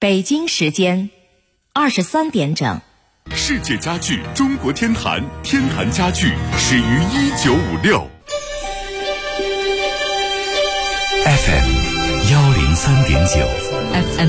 北京时间23点整。 世界家具中国天坛，天坛家具始于1956。 FM 103.9 FM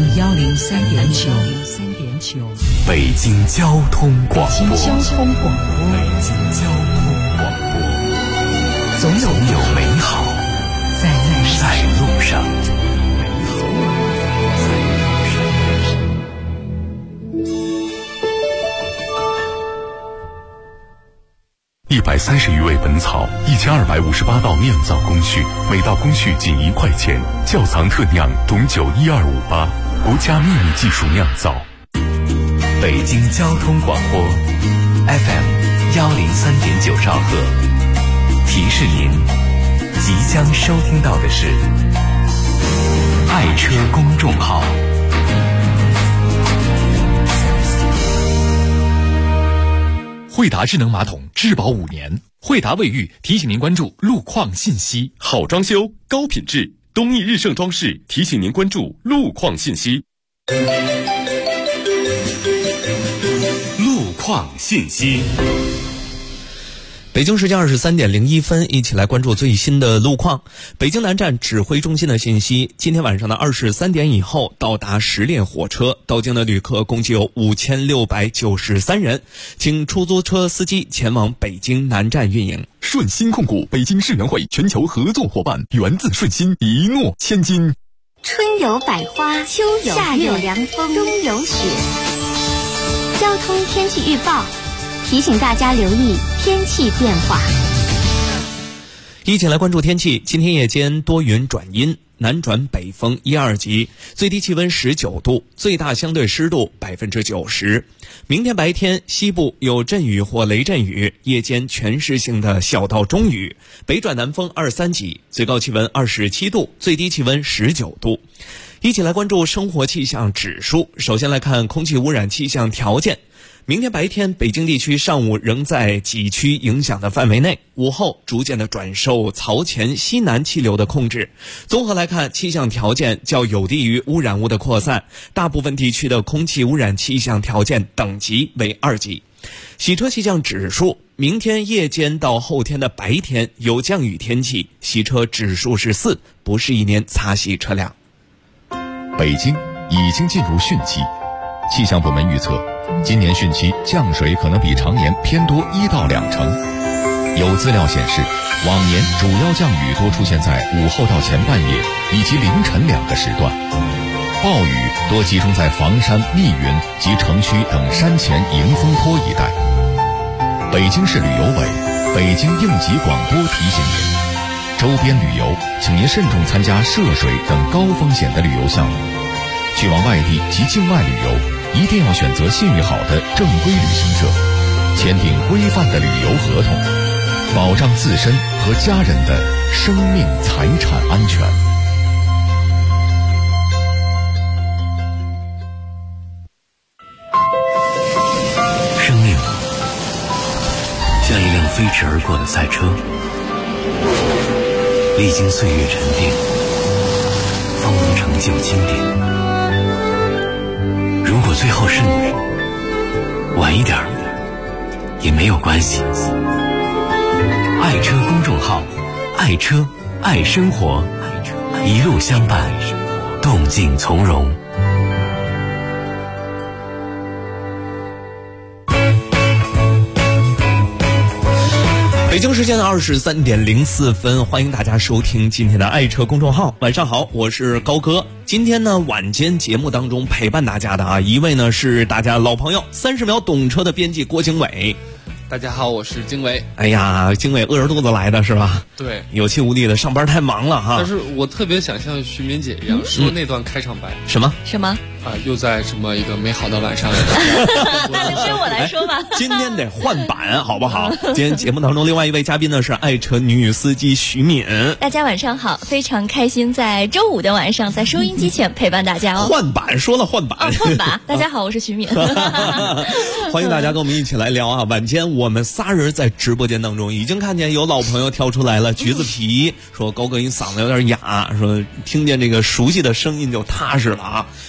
103.9 北京交通广播。 北京交通广播。 北京交通广播。总有美好在路上。130余味本草，1258道酿造工序，每道工序仅1块钱。窖藏特酿董酒12588，国家秘密技术酿造。北京交通广播 FM 103.9兆赫。提示您，即将收听到的是爱车公众号。 惠达智能马桶质保5年，惠达卫浴提醒您关注路况信息。 好装修，高品质，东义日盛装饰提醒您关注路况信息。路况信息。 北京时间23点01分，一起来关注最新的路况。北京南站指挥中心的信息，今天晚上的23点以后到达10列火车，到京的旅客共计有5693人，请出租车司机前往北京南站运营。 顺鑫控股北京世园会全球合作伙伴，源自顺鑫，一诺千金。 春有百花，秋有夏有凉风，冬有雪。交通天气预报提醒大家留意天气变化。 一起来关注天气。今天夜间多云转阴，南转北风1、2级，最低气温19度，最大相对湿度90%。明天白天西部有阵雨或雷阵雨，夜间全市性的小到中雨，北转南风2、3级，最高气温27度，最低气温19度。一起来关注生活气象指数。首先来看空气污染气象条件。明天白天北京地区上午仍在几区影响的范围内，午后逐渐的转受槽前西南气流的控制。综合来看，气象条件较有利于污染物的扩散，大部分地区的空气污染气象条件等级为2级。洗车气象指数，明天夜间到后天的白天有降雨天气，洗车指数是4，不适宜您擦洗车辆。 北京已经进入汛期，气象部门预测今年汛期降水可能比常年偏多1到2成。有资料显示，往年主要降雨多出现在午后到前半夜以及凌晨2个时段，暴雨多集中在房山、密云及城区等山前迎风坡一带。北京市旅游委、北京应急广播提醒您，周边旅游请您慎重参加涉水等高风险的旅游项目。去往外地及境外旅游一定要选择信誉好的正规旅行社，签订规范的旅游合同，保障自身和家人的生命财产安全。 生命像一辆飞驰而过的赛车，历经岁月沉淀，方能成就经典。如果最后是你，晚一点也没有关系。爱车公众号，爱车爱生活，一路相伴，动静从容。 北京时间的23点04分，欢迎大家收听今天的爱车公众号。晚上好，我是高哥。今天呢，晚间节目当中陪伴大家的一位呢是大家老朋友30秒懂车的编辑郭经纬。 大家好，我是经纬。 哎呀，经纬饿着肚子来的是吧？ 对， 有气无力的，上班太忙了哈。 但是我特别想像徐敏姐一样说那段开场白。 什么？ 又在这么一个美好的晚上。 那由我来说吧。 今天得换版好不好？今天节目当中另外一位嘉宾呢是爱车女司机徐敏。 大家晚上好，非常开心在周五的晚上在收音机前陪伴大家哦。 换版说了换版。 换版。大家好，我是徐敏。 欢迎大家跟我们一起来聊啊！晚间我们仨人在直播间当中已经看见有老朋友跳出来了，橘子皮说高哥你嗓子有点哑，说听见这个熟悉的声音就踏实了啊！每天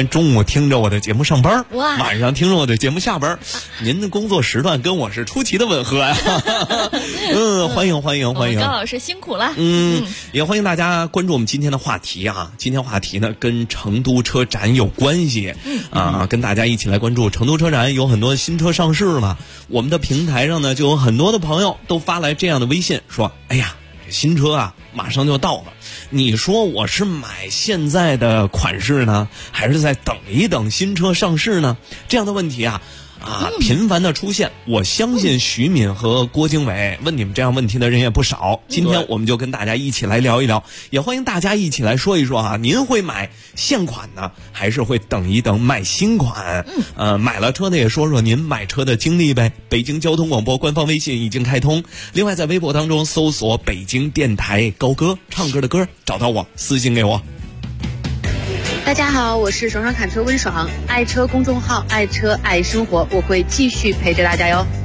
天中午听着我的节目上班， 哇， 晚上听着我的节目下班，您的工作时段跟我是出奇的吻合呀。欢迎高老师辛苦了。 也欢迎大家关注我们今天的话题啊。今天话题呢跟成都车展有关系跟大家一起来关注成都车展，有很多新车上市了。我们的平台上呢就有很多的朋友都发来这样的微信说，哎呀，新车啊马上就到了，你说我是买现在的款式呢，还是再等一等新车上市呢？这样的问题频繁的出现，我相信徐敏和郭经纬问你们这样问题的人也不少。今天我们就跟大家一起来聊一聊，也欢迎大家一起来说一说您会买现款呢，还是会等一等买新款？买了车的也说说您买车的经历呗。北京交通广播官方微信已经开通，另外在微博当中搜索北京电台高歌，唱歌的歌，找到我私信给我。 大家好，我是爽爽侃车温爽，爱车公众号，爱车爱生活，我会继续陪着大家哟。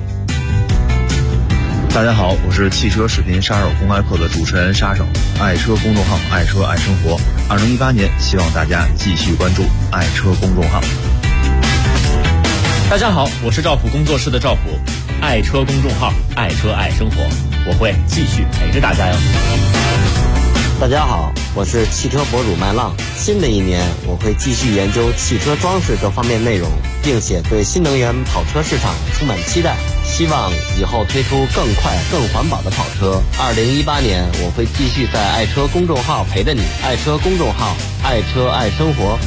大家好，我是汽车视频杀手公开课的主持人杀手，爱车公众号，爱车爱生活。2018年，希望大家继续关注爱车公众号。 大家好，我是赵普工作室的赵普，爱车公众号，爱车爱生活，我会继续陪着大家哟。 大家好，我是汽车博主麦浪。新的一年，我会继续研究汽车装饰各方面内容，并且对新能源跑车市场充满期待，希望以后推出更快、更环保的跑车。2018年，我会继续在爱车公众号陪着你，爱车公众号，爱车爱生活。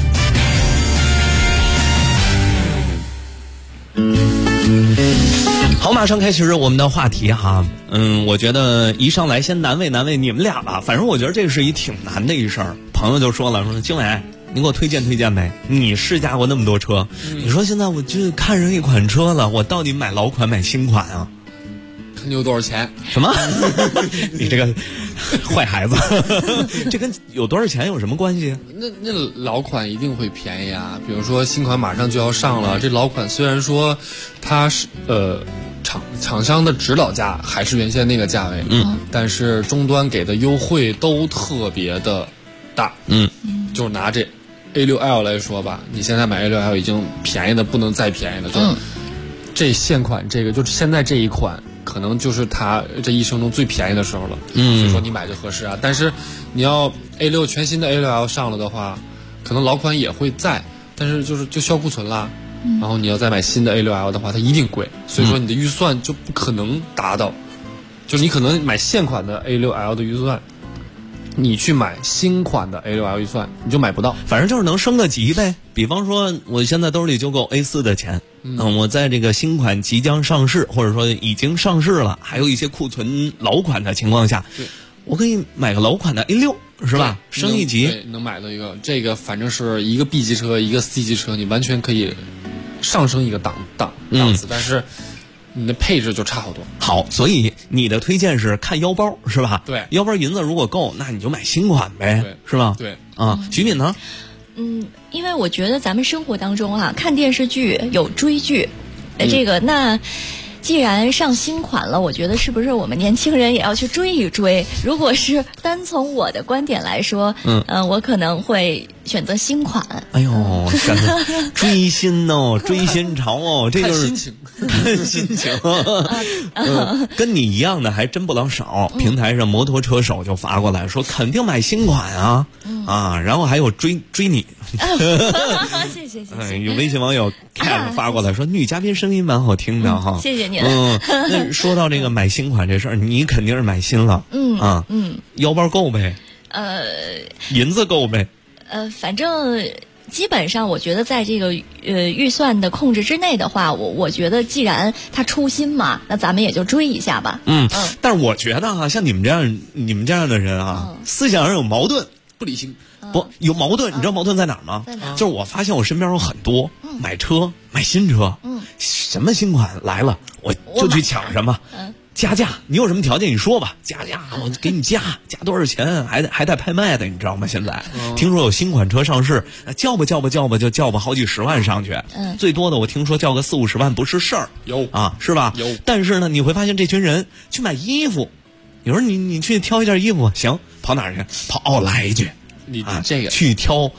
好，马上开始我们的话题哈。我觉得一上来先难为你们俩吧。反正我觉得这是一挺难的一事儿。朋友就说了，说经纬，你给我推荐推荐呗。你试驾过那么多车，你说现在我就看上一款车了，我到底买老款买新款啊？ 看你有多少钱？ 什么？你这个坏孩子，这跟有多少钱有什么关系？ 那老款一定会便宜啊。比如说新款马上就要上了，这老款虽然说它是厂商的指导价还是原先那个价位，但是终端给的优惠都特别的大，就拿这 A6L 来说吧，你现在买 A6L 已经便宜的不能再便宜了，就这现款这个就是现在这一款。可能就是它这一生中最便宜的时候了，所以说你买就合适啊。但是你要 A6 全新的 A6L 上了的话，可能老款也会在，但是就销库存啦。然后你要再买新的 A6L 的话，它一定贵，所以说你的预算就不可能达到。就你可能买现款的 A6L 的预算，你去买新款的 A6L 预算你就买不到， 反正就是能升个级呗。比方说我现在兜里就够 A4 的钱，我在这个新款即将上市或者说已经上市了，还有一些库存老款的情况下，我可以买个老款的 A6 是吧？升一级， 对，能买到一个这个，反正是一个 B 级车一个 C 级车，你完全可以上升一个档次，但是你的配置就差好多。 好，所以你的推荐是看腰包是吧？ 对， 腰包银子如果够，那你就买新款呗，是吧？ 对徐敏呢？ 因为我觉得咱们生活当中看电视剧有追剧，这个那既然上新款了，我觉得是不是我们年轻人也要去追一追？如果是单从我的观点来说，我可能会选择新款。 哎呦，追新哦，追新潮哦，这就是心情， 心情。跟你一样的还真不老少。平台上摩托车手就发过来说，肯定买新款啊，然后还有追你。 谢谢。 有微信网友 Cat 发过来说，女嘉宾声音蛮好听的哈。 谢谢你。 那说到这个买新款这事儿，你肯定是买新了。腰包够呗？银子够呗？ 反正基本上我觉得在这个预算的控制之内的话，我觉得既然它出新嘛，那咱们也就追一下吧。 但是我觉得像你们这样的人思想上有矛盾， 不理性。 不有矛盾，你知道矛盾在哪儿吗？就是我发现我身边有很多买新车，什么新款来了我就去抢什么。加价，你有什么条件你说吧，加价我给你加多少钱，还带拍卖的，你知道吗？现在听说有新款车上市，叫吧就叫吧好几十万上去，最多的我听说叫个40-50万不是事儿， 有是吧？ 有。 但是呢，你会发现这群人去买衣服，有时候你去挑一件衣服，行，跑哪儿去？跑奥莱去， 你这个去挑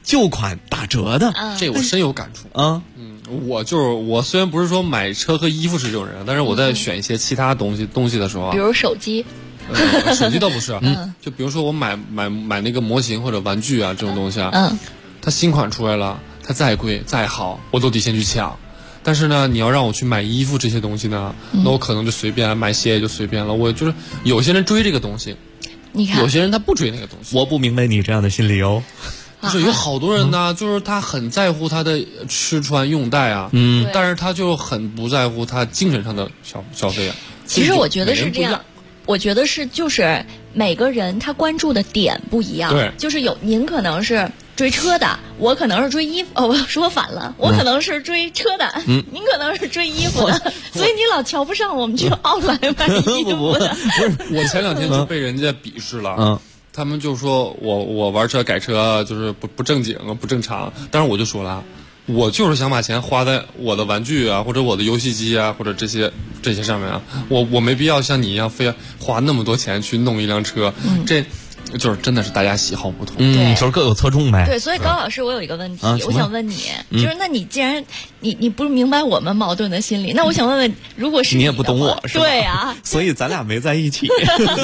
旧款打折的， 这我深有感触啊。 我虽然不是说买车和衣服是这种人，但是我在选一些其他东西的时候啊， 比如手机。 手机倒不是，就比如说我买那个模型或者玩具啊这种东西啊，它新款出来了，它再贵再好，我都得先去抢。但是呢，你要让我去买衣服这些东西呢，那我可能就随便买鞋也就随便了。我就是有些人追这个东西， 你看， 有些人他不追那个东西。 我不明白你这样的心理哦。 不是有好多人呢，就是他很在乎他的吃穿用戴啊，但是他就很不在乎他精神上的消费啊。 其实我觉得是这样。我觉得就是每个人他关注的点不一样， 对， 就是您可能是追车的，我可能是追衣服，我说反了，我可能是追车的，您可能是追衣服的，所以你老瞧不上我们去奥莱买衣服的。 不是，我前2天就被人家鄙视了，他们就说我玩车改车就是不正经不正常，但是我就说了。我就是想把钱花在我的玩具啊，或者我的游戏机啊，或者这些上面啊。我没必要像你一样非要花那么多钱去弄一辆车，这就是真的是大家喜好不同， 就是各有侧重呗。 对，所以高老师，我有一个问题，我想问你，就是那你既然你不明白我们矛盾的心理，那我想问问，如果是你也不懂我，是吧？ 对啊， 所以咱俩没在一起。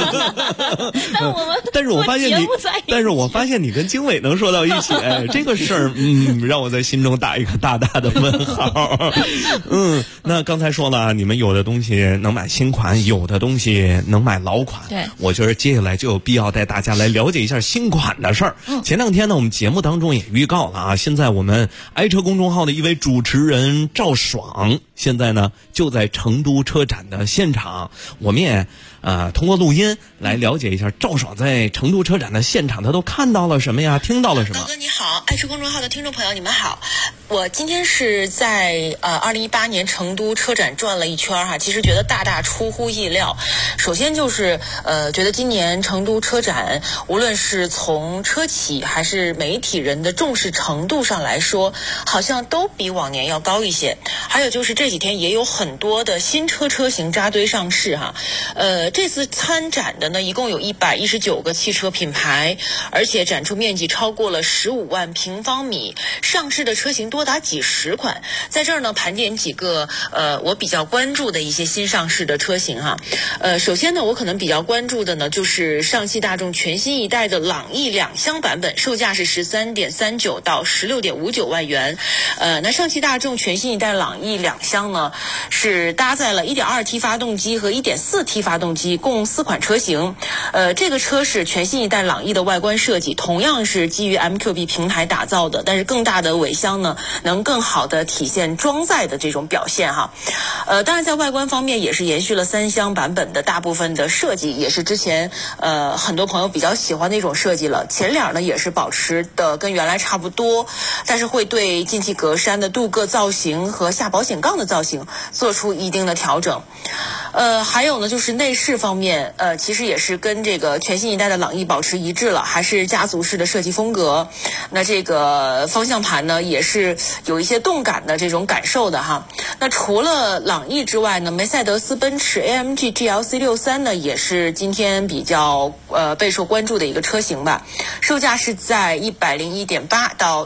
但是我发现你跟经纬能说到一起，哎，这个事儿，让我在心中打一个大大的问号。那刚才说了，你们有的东西能买新款，有的东西能买老款。 对， 我觉得接下来就有必要带大家来了解一下新款的事儿。前2天呢，我们节目当中也预告了啊，现在我们爱车公众号的一位主持人赵爽，现在呢就在成都车展的现场，我们也通过录音来了解一下赵爽在成都车展的现场他都看到了什么呀，听到了什么。 高哥你好，爱车公众号的听众朋友你们好，我今天是在2018年成都车展转了一圈哈，其实觉得大大出乎意料。首先就是觉得今年成都车展无论是从车企还是媒体人的重视程度上来说，好像都比往年要高一些。还有就是这几天也有很多的新车型扎堆上市哈，这次参展的呢一共有119个汽车品牌，而且展出面积超过了15万平方米，上市的车型多达几十款。在这儿呢盘点几个我比较关注的一些新上市的车型哈。首先呢我可能比较关注的呢就是上汽大众全新一代的朗逸2厢版本，售价是13.39到16.59万元。那上汽大众全新一代朗逸2厢呢是搭载了 1.2T 发动机和 1.4T 发动机，共4款车型。这个车是全新一代朗逸的外观设计，同样是基于 MQB 平台打造的，但是更大的尾箱呢能更好的体现装载的这种表现哈。当然在外观方面也是延续了3厢版本的大部分的设计，也是之前很多朋友比较喜欢的一种设计了。前脸呢也是保持的跟原来差不多，但是会对进气格栅的镀铬造型和下保险杠的造型做出一定的调整。还有呢就是内饰方面，其实也是跟这个全新一代的朗逸保持一致了，还是家族式的设计风格。那这个方向盘呢也是有一些动感的这种感受的哈。那除了朗逸之外呢，梅赛德斯奔驰 AMG GLC 63呢也是今天比较备受关注的一个车型吧，售价是在101.8到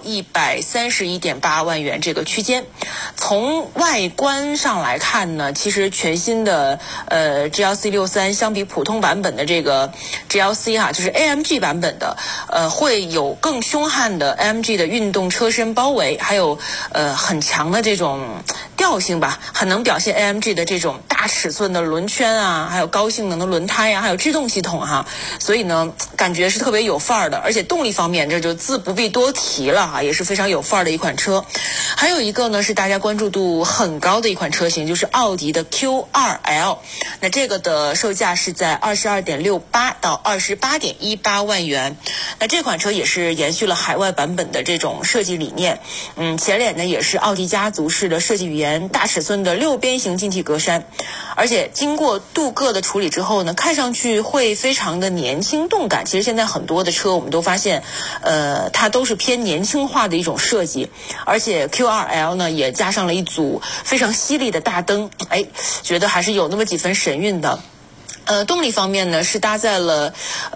131.8万元这个区间。从外观上来看呢，其实全新的GLC 63相比普通版本的这个 GLC 哈，就是 AMG 版本的会有更凶悍的 AMG 的运动车身包围，还有很强的这种调性吧，很能表现 AMG 的这种大尺寸的轮圈啊，还有高性能的轮胎啊，还有制动系统哈，所以呢感觉是特别有范儿的。而且动力方面这就自不必多提了哈，也是非常有范儿的一款车。还有一个呢是大家关注度很高的一款车型，就是奥迪的 Q2L。那这个的售价是在22.68到28.18万元。那这款车也是延续了海外版本的这种设计理念，前脸呢也是奥迪家族式的设计语言，大尺寸的6边形进气格栅，而且经过镀铬的处理之后呢，看上去会非常的年轻动感。其实现在很多的车我们都发现它都是偏年轻化的一种设计，而且 Q2L 呢也加上了一组非常犀利的大灯，觉得还是有那么几分神韵的。 动力方面呢是搭载了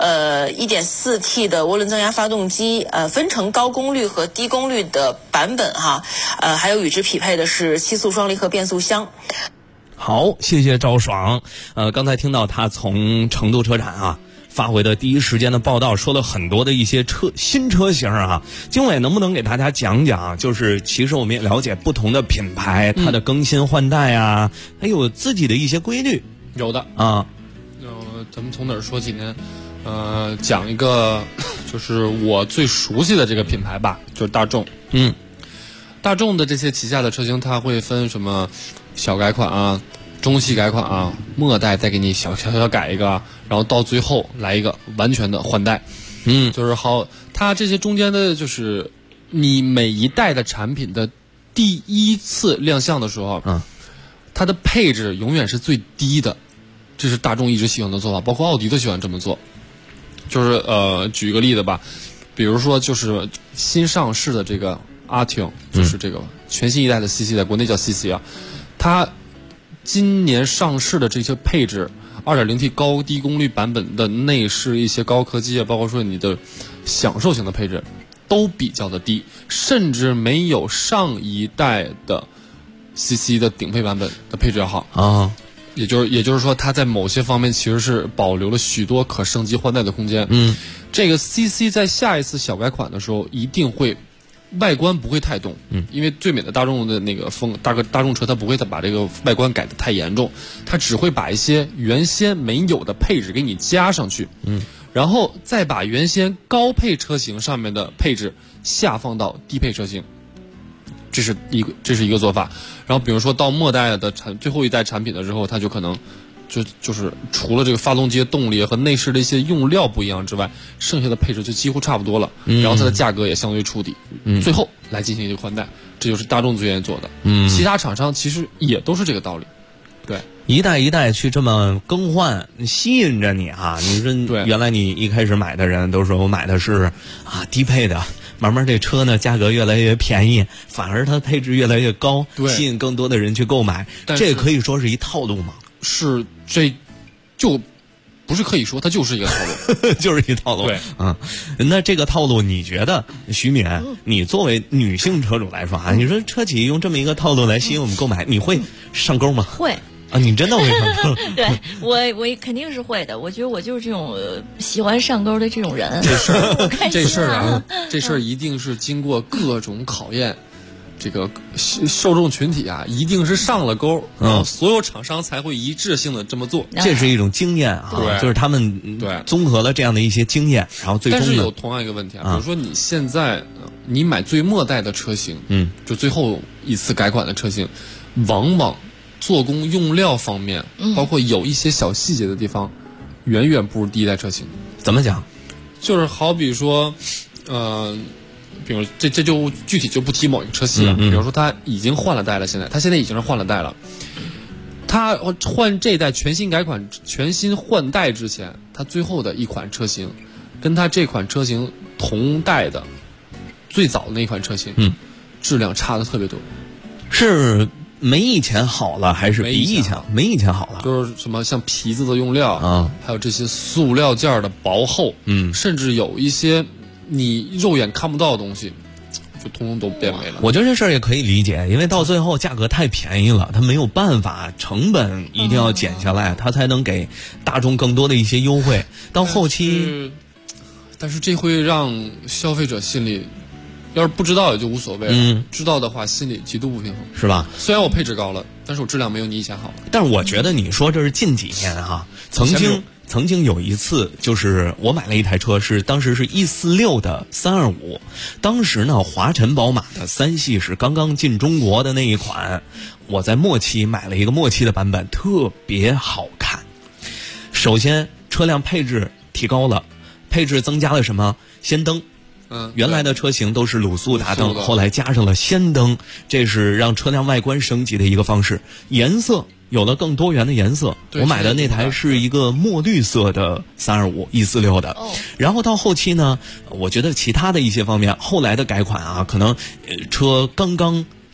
1.4T 的涡轮增压发动机，分成高功率和低功率的版本哈，还有与之匹配的是7速双离合变速箱。 好，谢谢赵爽。刚才听到他从成都车展啊发回的第一时间的报道，说了很多的一些新车型啊。经纬能不能给大家讲讲？就是其实我们也了解不同的品牌，它的更新换代啊，还有自己的一些规律。 有的啊。 咱们从哪儿说起呢？讲一个就是我最熟悉的这个品牌吧，就是大众。大众的这些旗下的车型，它会分什么小改款啊、中期改款啊、末代再给你小改一个，然后到最后来一个完全的换代。就是它这些中间的，就是你每一代的产品的第一次亮相的时候，它的配置永远是最低的。这是大众一直喜欢的做法，包括奥迪都喜欢这么做。就是举个例子吧，比如说就是新上市的这个阿挺，就是这个全新一代的 CC， 在国内叫 CC 啊，它今年上市的这些配置 2.0T 高低功率版本的内饰一些高科技啊，包括说你的享受型的配置都比较的低，甚至没有上一代的 CC 的顶配版本的配置要好啊。也就是说，它在某些方面其实是保留了许多可升级换代的空间。这个 CC 在下一次小改款的时候，一定会外观不会太动。因为最美的大众的那个大众车，它不会把这个外观改得太严重，它只会把一些原先没有的配置给你加上去。然后再把原先高配车型上面的配置下放到低配车型。这是一个做法，然后比如说到末代的最后一代产品的时候，它就可能就是除了这个发动机动力和内饰的一些用料不一样之外，剩下的配置就几乎差不多了，然后它的价格也相对触底，最后来进行一个换代，这就是大众最愿意做的。其他厂商其实也都是这个道理。对， 一代一代去这么更换，吸引着你啊！你说原来你一开始买的人都说我买的是低配的。慢慢这车呢价格越来越便宜，反而它配置越来越高，吸引更多的人去购买。这可以说是一套路吗？ 是，这就不是可以说，它就是一个套路， 就是一套路。对，那这个套路，你觉得徐敏，你作为女性车主来说你说车企用这么一个套路来吸引我们购买，你会上钩吗？ 会。 你真的会上钩？ 对，我肯定是会的。我觉得我就是这种喜欢上钩的这种人。 这事儿一定是经过各种考验，这个受众群体一定是上了钩，然后所有厂商才会一致性的这么做。 这是一种经验就是他们综合了这样的一些经验，然后最终但是有同样一个问题比如说你现在你买最末代的车型，就最后一次改款的车型，往往做工用料方面，包括有一些小细节的地方，远远不如第一代车型。 怎么讲？ 就是好比说，比如这就具体就不提某一个车系了。比如说它已经换了代了，它现在已经是换了代了。它换这代全新改款、全新换代之前，它最后的一款车型，跟它这款车型同代的最早的那款车型，质量差的特别多。 是。没以前好了，还是比以前没以前好了？ 就是什么像皮子的用料还有这些塑料件的薄厚，甚至有一些你肉眼看不到的东西，就通通都变没了。 我觉得这事儿也可以理解，因为到最后价格太便宜了，它没有办法，成本一定要减下来，它才能给大众更多的一些优惠。到后期， 但是这会让消费者心里。要是不知道也就无所谓了，知道的话心里极度不平衡， 是吧？ 虽然我配置高了，但是我质量没有你以前好。 但是我觉得你说这是近几年曾经有一次，就是我买了一台车，当时是146的325，当时呢华晨宝马的3系是刚刚进中国的那一款，我在末期买了一个末期的版本，特别好看。首先车辆配置提高了，配置增加了什么？氙灯。原来的车型都是卤素打灯，后来加上了氙灯，这是让车辆外观升级的一个方式。颜色有了更多元的颜色，我买的那台是一个墨绿色的325，146的。然后到后期呢，我觉得其他的一些方面，后来的改款可能车刚刚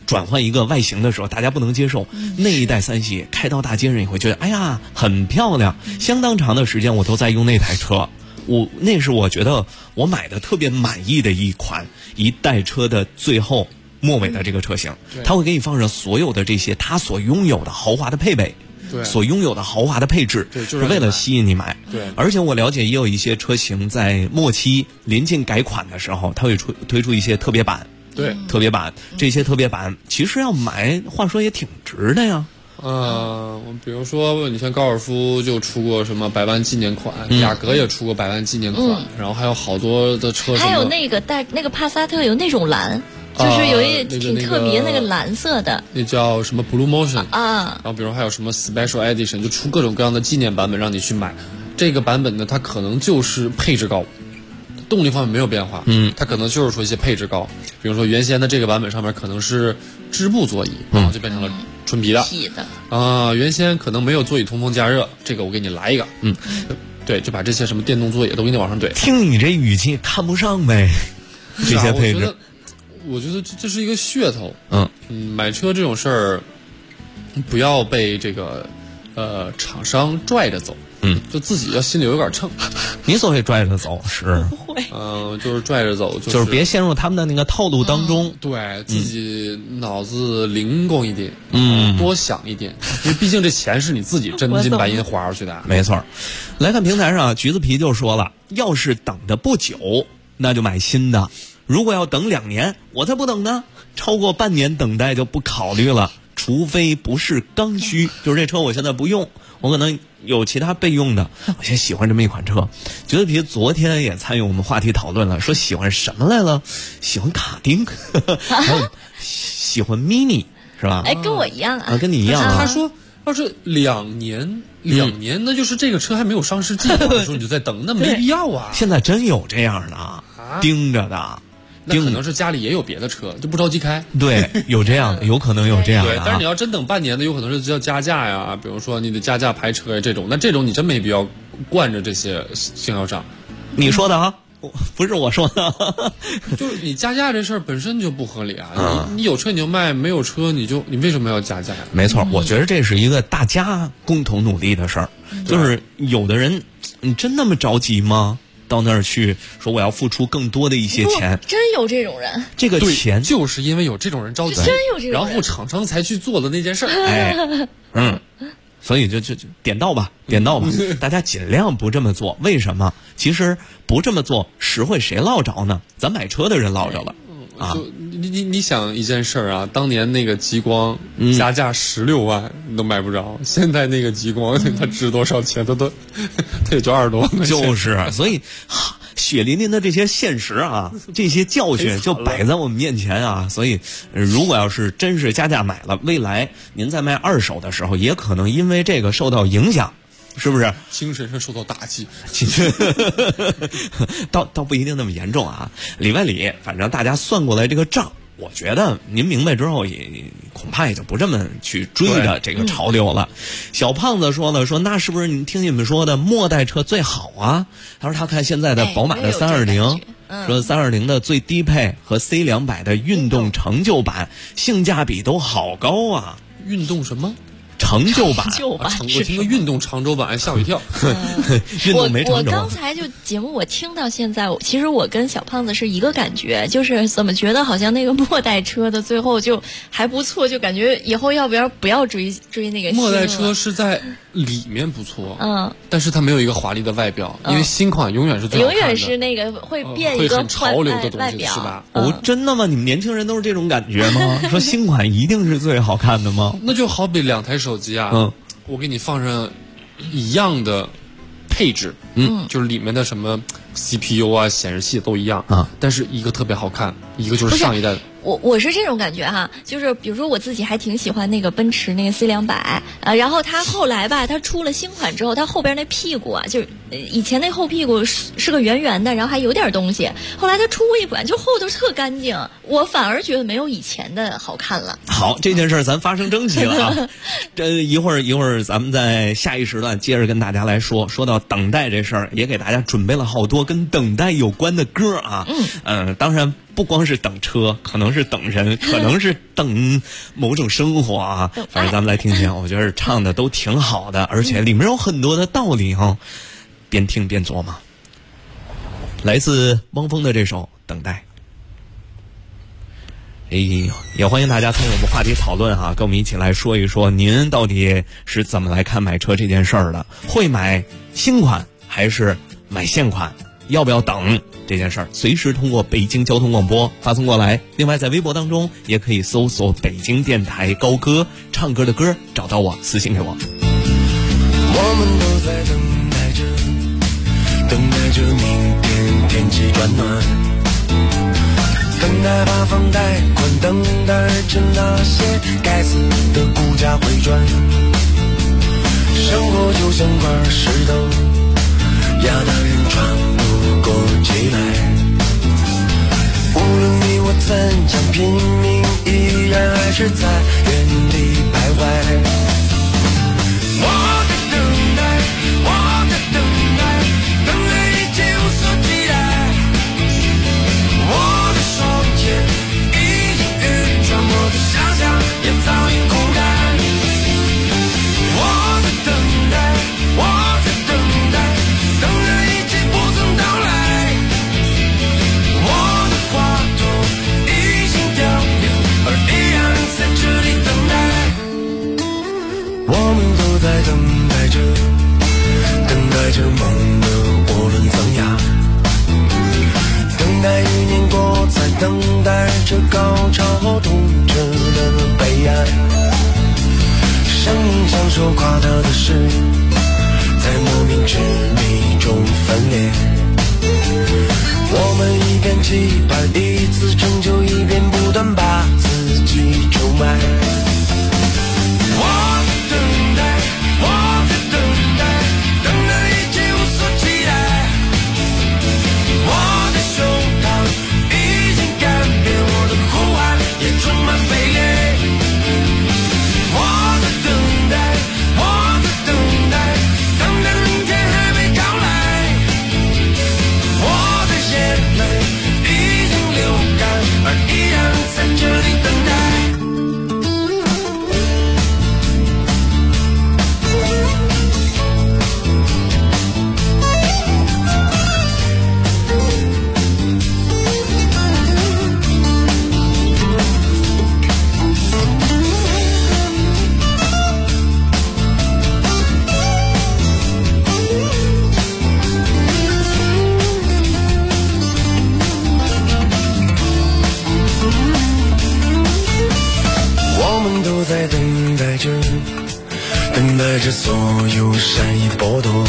转换一个外形的时候，大家不能接受。那一代3系开到大街上，你会觉得哎呀很漂亮，相当长的时间我都在用那台车。那是我觉得我买的特别满意的一代车的最后末尾的这个车型，它会给你放上所有的这些它所拥有的豪华的配备，所拥有的豪华的配置，是为了吸引你买。而且我了解也有一些车型在末期临近改款的时候，它会推出一些特别版。特别版，这些特别版其实要买，话说也挺值的呀。 比如说你像高尔夫就出过什么100万纪念款，雅阁也出过100万纪念款，然后还有好多的车， 还有那个帕萨特有那种蓝，就是有一挺特别那个蓝色的， 那叫什么 Blue Motion 然后比如还有什么 Special Edition， 就出各种各样的纪念版本让你去买。这个版本呢，它可能就是配置高，动力方面没有变化，它可能就是说一些配置高，比如说原先的这个版本上面可能是织布座椅，然后就变成了纯皮的，原先可能没有座椅通风加热，这个我给你来一个，对，就把这些什么电动座椅都给你往上怼。 听你这语气看不上呗，这些配置。 我觉得这是一个噱头，买车这种事儿，不要被这个厂商拽着走。就自己要心里有点秤。 你所谓拽着走是不会， 就是拽着走， 就是别陷入他们的那个套路当中。 对自己脑子灵光一点，多想一点，因为毕竟这钱是你自己真金白银花出去的。 没错。来看平台上，橘子皮就说了，要是等的不久，那就买新的；如果要等2年，我才不等呢。超过半年等待就不考虑了，除非不是刚需，就是这车我现在不用。我可能有其他备用的，我现在喜欢这么一款车。橘子皮昨天也参与我们话题讨论了，说喜欢什么来了？喜欢卡丁，喜欢 mini 是吧？ 哎，跟我一样啊， 跟你一样啊。 他说要是2年，那就是这个车还没有上市计划的时候你就在等，那没必要啊。 现在真有这样的盯着的。 那可能是家里也有别的车，就不着急开。 对，有这样的，有可能有这样的。 对，但是你要真等半年的，有可能是要加价呀，比如说你得加价排车呀这种，那这种你真没必要惯着这些经销商。 你说的啊？不是我说的。 就是你加价这事儿本身就不合理啊！你有车你就卖，没有车你为什么要加价呀？ 没错，我觉得这是一个大家共同努力的事儿。就是有的人，你真那么着急吗？到那儿去说我要付出更多的一些钱， 真有这种人。 这个钱就是因为有这种人着急， 真有这种人， 然后厂商才去做的那件事儿。 所以就点到吧，大家尽量不这么做。为什么？其实不这么做，实惠谁落着呢？咱买车的人落着了。 就你想一件事儿啊，当年那个极光加价16万你都买不着，现在那个极光它值多少钱？它也就20多万块钱。 就是，所以血淋淋的这些现实啊，这些教训就摆在我们面前啊。所以，如果要是真是加价买了，未来您在卖二手的时候，也可能因为这个受到影响。是不是精神上受到打击？ 倒不一定那么严重啊。里外里，反正大家算过来这个账，我觉得您明白之后也恐怕也就不这么去追着这个潮流了。小胖子说了，说那是不是你听你们说的末代车最好啊？他说他看现在的宝马的320，说320的最低配和 C200的运动成就版性价比都好高啊。 运动什么？ 成就版， 我听个运动长轴版吓我一跳。 运动没长轴。 我刚才就节目我听到现在，其实我跟小胖子是一个感觉，就是怎么觉得好像那个末代车的最后就还不错，就感觉以后不要追那个新末代车是在里面不错，但是它没有一个华丽的外表，因为新款永远是最好看的， 永远是那个会变一个很潮流的东西，是吧？ 真的吗？你们年轻人都是这种感觉吗？说新款一定是最好看的吗？ 那就好比2台手机啊，我给你放上一样的配置，就是里面的什么 CPU 啊、显示器都一样啊，但是一个特别好看，一个就是上一代的。 我是这种感觉哈，就是比如说我自己还挺喜欢那个奔驰那个 C200，然后它后来吧，它出了新款之后，它后边那屁股啊，就是以前那后屁股是个圆圆的，然后还有点东西，后来他出胃管，就后头特干净，我反而觉得没有以前的好看了。 好，这件事儿咱发生争议了啊！这一会儿咱们在下一时段接着跟大家来说。说到等待这事儿，也给大家准备了好多跟等待有关的歌啊。当然不光是等车，可能是等人，可能是等某种生活啊。反正咱们来听听，我觉得唱的都挺好的，而且里面有很多的道理啊。边听边琢磨。来自汪峰的这首《等待》。也欢迎大家参与我们话题讨论哈，跟我们一起来说一说您到底是怎么来看买车这件事儿的？会买新款还是买现款？要不要等这件事儿？随时通过北京交通广播发送过来。另外在微博当中也可以搜索北京电台高歌，唱歌的歌找到我，私信给我。 我们都在等待着明天天气转暖，等待把房贷款，等待着那些该死的股价回转。生活就像块石头，压得人喘不过气来。无论你我怎样拼命，依然还是在原地徘徊。我在等待，我在等待，等待一切无所期待。我的双肩已经晕船，我的想象也早已枯干。我在等待，我在等待，等待一切不曾到来。我的花朵已经凋零，而依然在这里等待。我们都在等待着，等待着梦的涡轮增压，等待1年过，在等待着高潮后痛彻的悲哀。生命像手垮掉的事，在莫名之谜中分裂。我们一边期盼一次成就，一边不断把自己出卖。我在等待，我在等待，等待一切无所期待。我的胸膛已经改变，我的呼喊也充满悲烈。我在等待，我在等待，等待明天还没到来。我的眼泪已经流干，而依然在这里等待。等待着所有善意剥夺，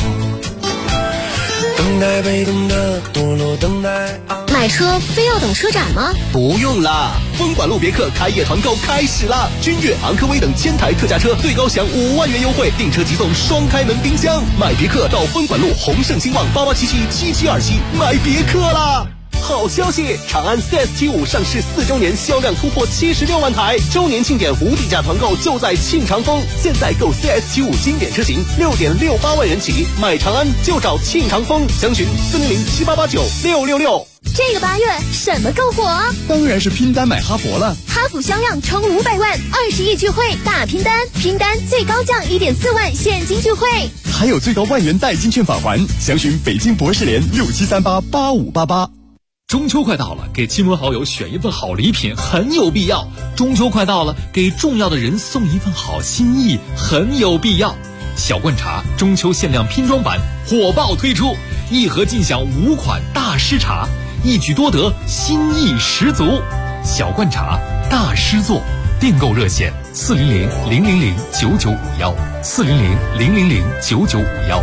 等待被动的堕落，等待买车非要等车展吗？ 不用啦，丰管路别克开业团购开始啦！君越、昂科威等1000台特价车最高享5万元优惠，订车即送双开门冰箱。买别克到丰管路宏盛兴旺88777727买别克啦！好消息，长安 CS75 上市4周年销量突破76万台，周年庆典无底价团购就在庆长丰，现在购 CS75 经典车型6.68万元起，买长安就找庆长丰，详询40078896666。 这个8月什么更火？ 当然是拼单买哈弗了。 哈弗销量冲500万，20亿聚会大拼单，拼单最高降1.4万现金聚会， 还有最高1万元代金券返还，详询北京博士联67388588。 中秋快到了，给亲朋好友选一份好礼品很有必要。中秋快到了，给重要的人送一份好心意很有必要。小罐茶中秋限量拼装版火爆推出，1盒尽享5款大师茶，一举多得，心意十足。小罐茶大师作，订购热线400-000-9951，400-000-9951。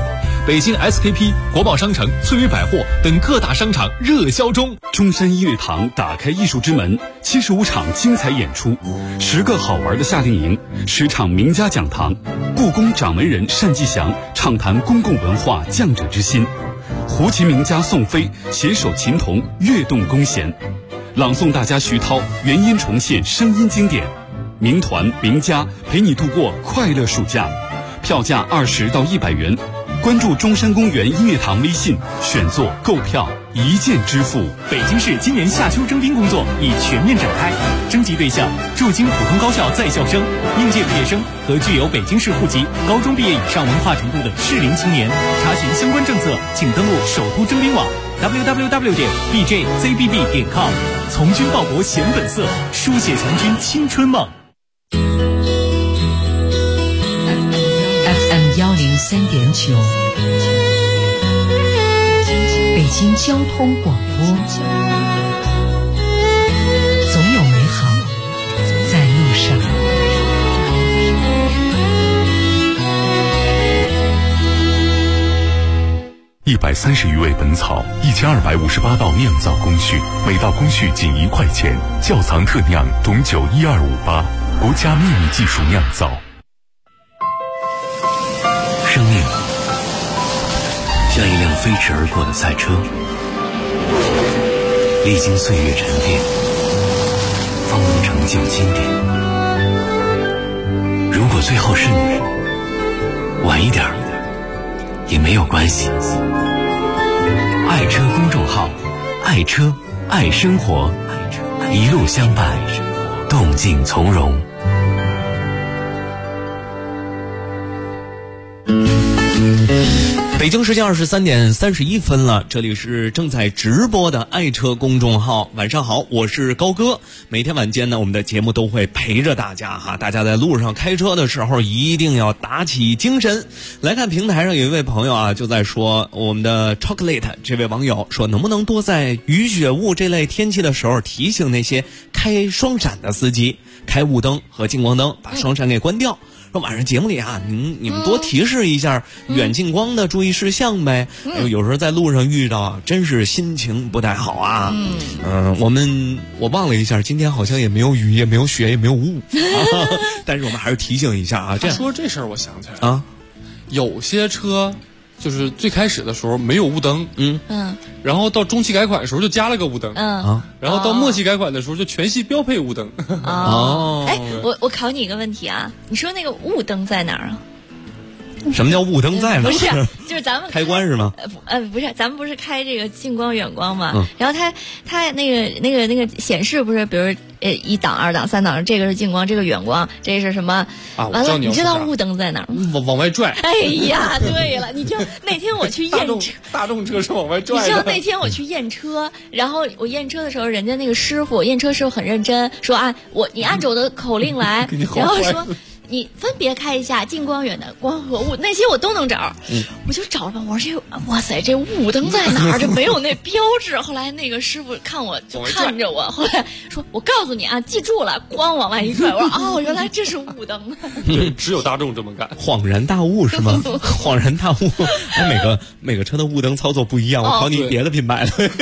北京 SKP、国贸商城、翠微百货等各大商场热销中。 中山音乐堂打开艺术之门，75场精彩演出，10个好玩的夏令营，10场名家讲堂，故宫掌门人单霁翔畅谈公共文化匠者之心，胡琴名家宋飞携手琴童跃动弓弦，朗诵大家徐涛原音重现声音经典，名团名家陪你度过快乐暑假，票价20到100元。关注中山公园音乐堂微信，选座购票一键支付。 北京市今年夏秋征兵工作已全面展开，征集对象驻京普通高校在校生、应届毕业生和具有北京市户籍、高中毕业以上文化程度的适龄青年。查询相关政策，请登录首都征兵网 www.bjzbb.com。从军报国显本色，书写强军青春梦。 FM103.9，北京交通广播，总有美好在路上。 130余味本草，1258道酿造工序，每道工序仅1块钱。窖藏特酿董酒12588，国家秘密技术酿造。 生命像一辆飞驰而过的赛车，历经岁月沉淀，方能成就经典。如果最后是你，晚一点也没有关系。爱车公众号，爱车爱生活，一路相伴，动静从容。 北京时间23点31分了，这里是正在直播的爱车公众号。晚上好，我是高哥。每天晚间呢，我们的节目都会陪着大家哈。大家在路上开车的时候一定要打起精神。来看平台上有一位朋友啊，就在说我们的 Chocolate 这位网友说，能不能多在雨雪雾这类天气的时候提醒那些开双闪的司机，开雾灯和近光灯把双闪给关掉。说晚上节目里啊，你们多提示一下远近光的注意事项呗。有时候在路上遇到，真是心情不太好啊。我忘了一下，今天好像也没有雨，也没有雪，也没有雾，但是我们还是提醒一下啊。这样说这事儿，我想起来啊，有些车就是最开始的时候没有雾灯，然后到中期改款的时候就加了个雾灯，然后到末期改款的时候就全系标配雾灯。 哎，我考你一个问题啊，你说那个雾灯在哪儿啊？ 什么叫雾灯在哪儿？ 不是，就是咱们开关是吗？ 不是，咱们不是开这个近光、远光嘛？然后它那个显示不是，比如1档、2档、3档，这个是近光，这个远光，这是什么？ 啊， 完了，你知道雾灯在哪儿吗？ 往外拽。 哎呀，对了，你知道那天我去验车， 大众车是往外拽的。 你知道那天我去验车，然后我验车的时候，人家那个验车师傅很认真，说啊，你按着我的口令来，然后说。你分别开一下近光、远的光和雾，那些我都能找。我就找吧，我说哇塞，这雾灯在哪儿？这没有那标志。后来那个师傅看我就看着我，后来说：“我告诉你啊，记住了，光往外一拽。”我说：“哦，原来这是雾灯。” 对，只有大众这么干。 恍然大悟是吗？恍然大悟。每个车的雾灯操作不一样，我考你别的品牌的。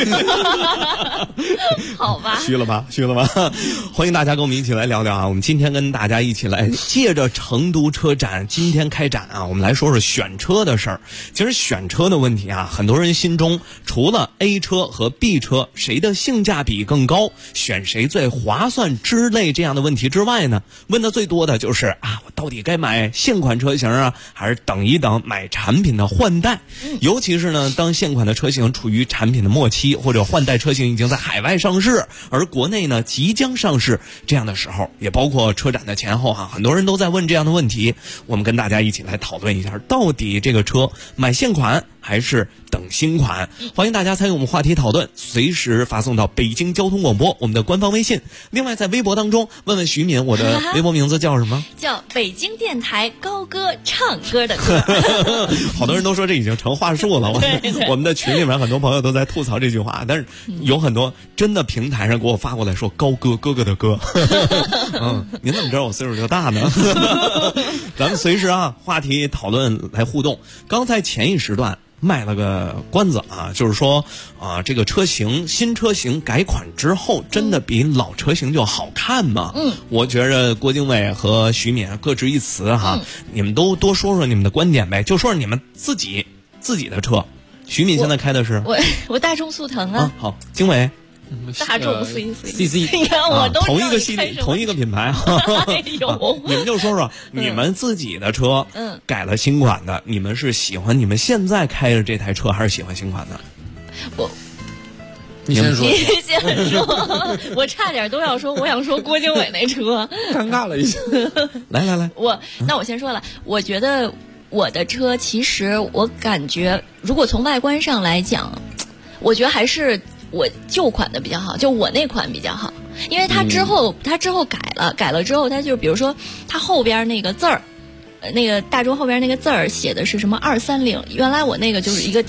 好吧。 虚了吧。欢迎大家跟我们一起来聊聊啊！我们今天跟大家一起来借着成都车展今天开展啊，我们来说说选车的事儿。其实选车的问题啊，很多人心中除了 A 车和 B 车谁的性价比更高，选谁最划算之类这样的问题之外呢，问的最多的就是啊，我到底该买现款车型啊，还是等一等买产品的换代？尤其是呢，当现款的车型处于产品的末期，或者换代车型已经在海外上市，而国内呢即将上市，这样的时候，也包括车展的前后啊，很多人都在问这样的问题。我们跟大家一起来讨论一下，到底这个车买现款还是等新款？欢迎大家参与我们话题讨论，随时发送到北京交通广播我们的官方微信。另外在微博当中问问徐敏，我的微博名字叫什么？ 叫北京电台高歌唱歌的歌。 好多人都说这已经成话术了。我们的群里面很多朋友都在吐槽这句话，但是有很多真的平台上给我发过来说高歌哥哥的歌。您怎么知道我岁数就大呢？ 咱们随时啊，话题讨论来互动。刚才前一时段卖了个关子啊，就是说啊，这个车型新车型改款之后，真的比老车型就好看吗？我觉着郭经纬和徐敏各执一词哈，你们都多说说你们的观点呗，就说说你们自己的车。徐敏现在开的是我大众速腾啊。 好，经纬。 大众 CC， 你看我都同一个系列，同一个品牌。 哎呦， 你们就说说你们自己的车，改了新款的，你们是喜欢你们现在开的这台车，还是喜欢新款的？ 你先说。 你先说，我差点都要说，我想说郭经纬那车， 尴尬了一下。 来， 那我先说了，我觉得我的车其实我感觉，如果从外观上来讲，我觉得还是我旧款的比较好，就我那款比较好，因为它之后改了之后，它就比如说它后边那个字儿，那个大众后边那个字儿写的是什么230，原来我那个就是一个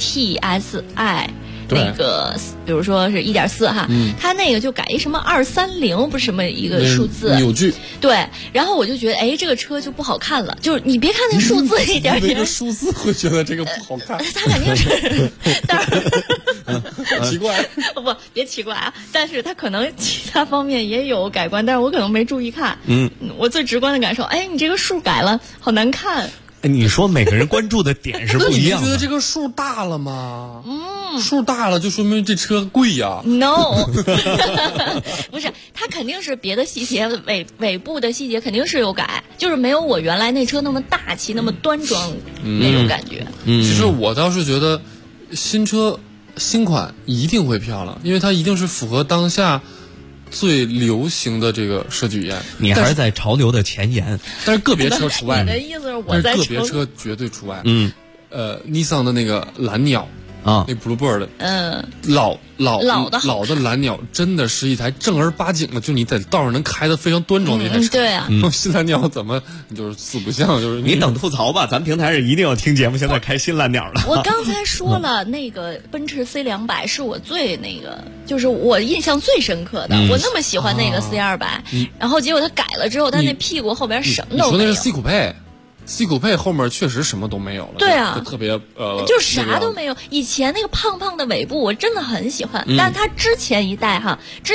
TSI。那个，比如说是1.4哈，它那个就改一什么230，不是什么一个数字扭矩。 对，然后我就觉得，哎，这个车就不好看了。就是你别看那数字一点点， 那个数字会觉得这个不好看。 它肯定是，但是奇怪， 不，别奇怪啊。但是它可能其他方面也有改观，但是我可能没注意看。我最直观的感受，哎，你这个数改了，好难看。 你说每个人关注的点是不一样的。 你觉得这个数大了吗？数大了就说明这车贵呀。 No， 不是，它肯定是别的细节，尾部的细节肯定是有改，就是没有我原来那车那么大气，那么端庄那种感觉。 其实我倒是觉得新车新款一定会漂亮，因为它一定是符合当下最流行的这个设计语言。 你还是在潮流的前沿， 但是个别车除外。 你的意思是我在个别车绝对除外。Nissan 的那个蓝鸟啊，那 Bluebird 老的蓝鸟真的是一台正儿八经的，就你在道上能开得非常端庄的一台车。 对啊， 新蓝鸟怎么就是四不像？就是你等吐槽吧，咱平台是一定要听节目。现在开新蓝鸟了。 我刚才说了，那个奔驰 C200是我最那个，就是我印象最深刻的。我那么喜欢那个 C200，然后结果它改了之后，它那屁股后边什么都没有。 你说那是 C 酷配。C 酷配后面确实什么都没有了， 对啊， 就特别就啥都没有。以前那个胖胖的尾部我真的很喜欢，但它之前一代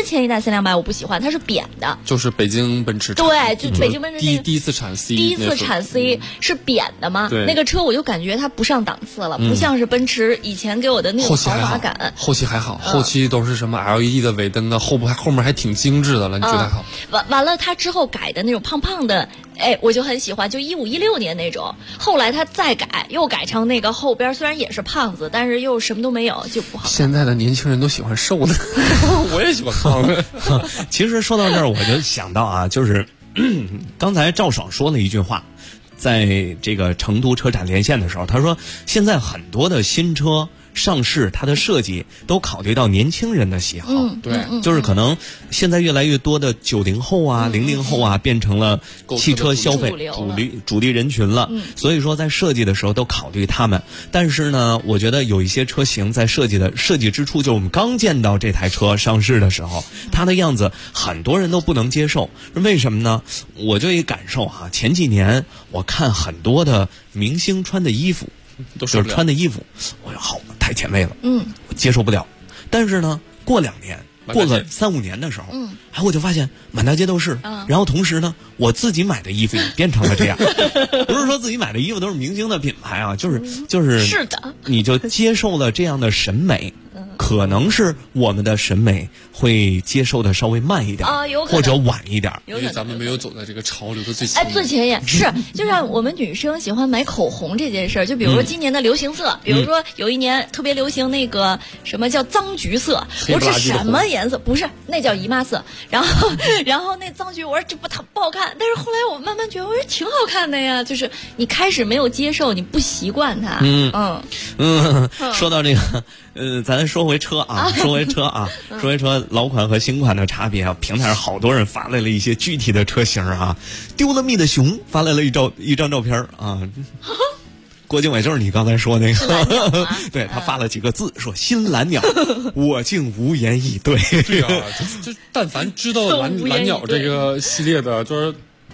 C200我不喜欢，它是扁的， 就是北京奔驰对，就北京奔驰第一次产 C， 第一次产 C 是扁的嘛，那个车我就感觉它不上档次了，不像是奔驰以前给我的那种豪华感。 后期还好，后期都是什么 LED 的尾灯啊，后面还挺精致的了，你觉得还好？ 完了，它之后改的那种胖胖的。哎，我就很喜欢，就15、16年那种。后来他再改，又改成那个后边虽然也是胖子，但是又什么都没有，就不好看。 现在的年轻人都喜欢瘦的，我也喜欢胖的。 其实说到这儿，我就想到啊，就是刚才赵爽说了一句话，在这个成都车展连线的时候，他说现在很多的新车上市，它的设计都考虑到年轻人的喜好， 对， 就是可能现在越来越多的90后啊、00后啊，变成了汽车消费主力人群了。所以说在设计的时候都考虑他们。但是呢，我觉得有一些车型在设计之初，就我们刚见到这台车上市的时候，它的样子很多人都不能接受。为什么呢？我就一感受哈，前几年我看很多的明星穿的衣服。就是穿的衣服，我说好太前卫了，我接受不了。但是呢，过2年，过个3、5年的时候，我就发现满大街都是。然后同时呢，我自己买的衣服也变成了这样。不是说自己买的衣服都是明星的品牌啊，就是是的， 你就接受了这样的审美。可能是我们的审美会接受的稍微慢一点或者晚一点， 因为咱们没有走在这个潮流的最前沿。 最前沿是，就像我们女生喜欢买口红这件事儿，就比如说今年的流行色，比如说有一年特别流行那个什么叫脏橘色，我说这什么颜色？不是，那叫姨妈色。然后那脏橘，我说这不好看，但是后来我慢慢觉得我说挺好看的呀，就是你开始没有接受，你不习惯它。 说到这个。咱说回车啊，说回车老款和新款的差别啊。平台上好多人发来了一些具体的车型啊，丢了蜜的熊发来了一张照片啊。郭经纬就是你刚才说那个，对他发了几个字，说新蓝鸟，我竟无言以对。 对啊，就但凡知道蓝鸟这个系列的，就是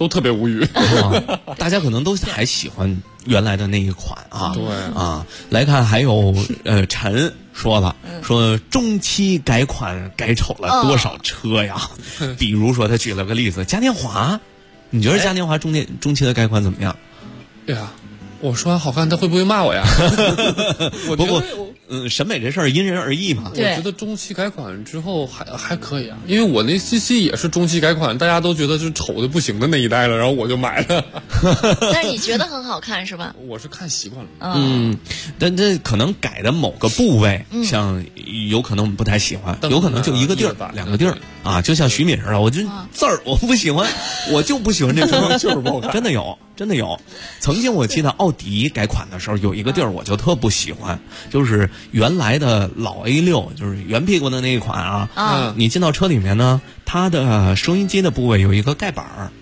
都特别无语。 大家可能都还喜欢原来的那一款啊。 对啊，来看还有陈说了，说中期改款改丑了多少车呀？比如说他举了个例子，嘉年华，你觉得嘉年华中期的改款怎么样？ 哎呀，我说完好看，他会不会骂我呀？ 不过，审美这事儿因人而异嘛。 我觉得中期改款之后还可以啊，因为我那 CC 也是中期改款，大家都觉得是丑的不行的那一代了，然后我就买了。 但是你觉得很好看是吧？ 我是看习惯了。 但这可能改的某个部位，像有可能我们不太喜欢，有可能就一个地儿、两个地儿啊，就像徐敏似的，我就字儿我不喜欢，我就不喜欢这车， 就是不好看。 真的有。曾经我记得奥迪改款的时候，有一个地儿我就特不喜欢，就是原来的老 A6，就是圆屁股的那一款啊。你进到车里面呢，它的收音机的部位有一个盖板儿